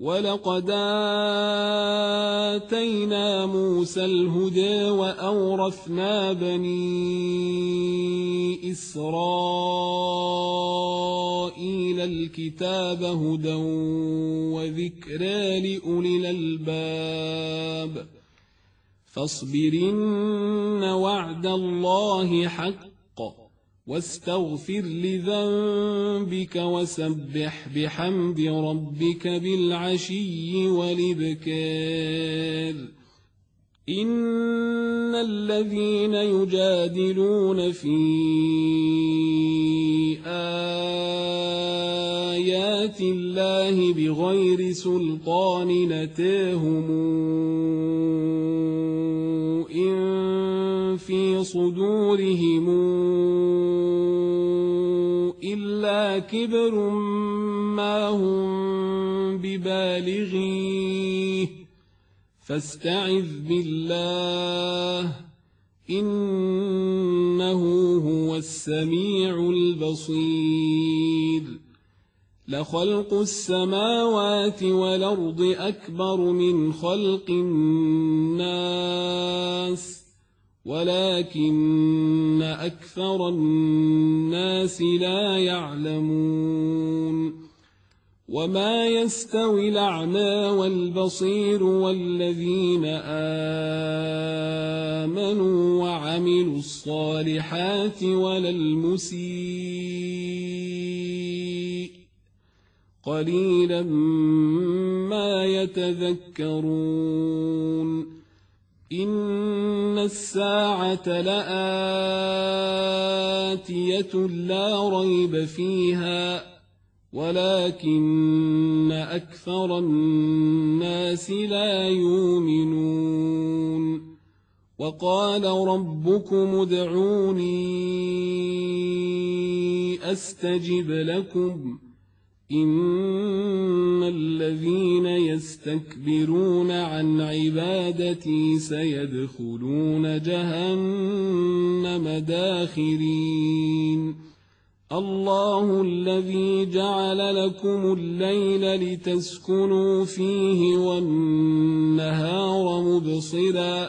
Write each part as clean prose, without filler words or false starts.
ولقد آتينا موسى الهدى وأورثنا بني إسرائيل الكتاب هدى وذكرى لأولي الألباب فاصبر إن وعد الله حق واستغفر لذنبك وسبح بحمد ربك بالعشي والإبكار إن الذين يجادلون في آيات الله بغير سلطان أتاهم إن في صدورهم إلا كبر ما هم ببالغيه فاستعذ بالله إنه هو السميع البصير لخلق السماوات والأرض أكبر من خلق الناس ولكن أكثر الناس لا يعلمون وما يستوي الأعمى والبصير والذين آمنوا وعملوا الصالحات ولا المسيء قليلا ما يتذكرون إن الساعة لآتية لا ريب فيها ولكن أكثر الناس لا يؤمنون وقال ربكم ادعوني أستجب لكم إن الذين يستكبرون عن عبادتي سيدخلون جهنم داخرين الله الذي جعل لكم الليل لتسكنوا فيه والنهار مبصرا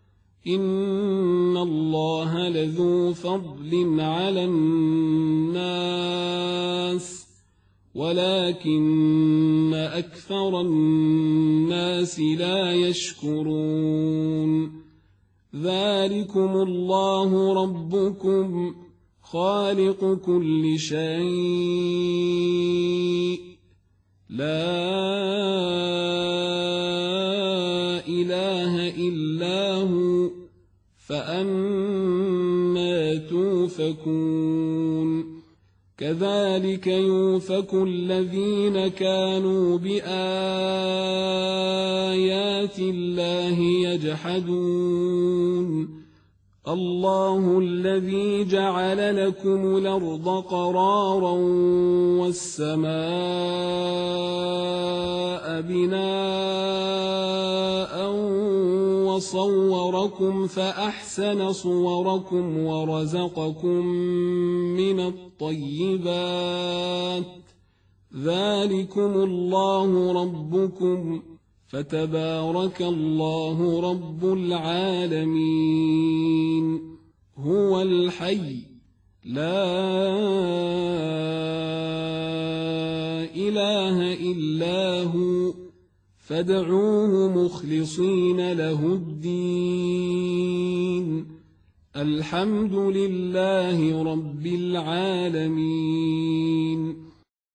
إن الله لذو فضل على الناس ولكن أكثر الناس لا يشكرون ذلكم الله ربكم خالق كل شيء لا إله إلا هو فأنى توفكون كذلك يؤفك الذين كانوا بآيات الله يجحدون الله الذي جعل لكم الأرض قرارا والسماء بناء وصوركم فأحسن صوركم ورزقكم من الطيبات ذلكم الله ربكم فتبارك الله رب العالمين هو الحي لا إله إلا هو فادعوه مخلصين له الدين الحمد لله رب العالمين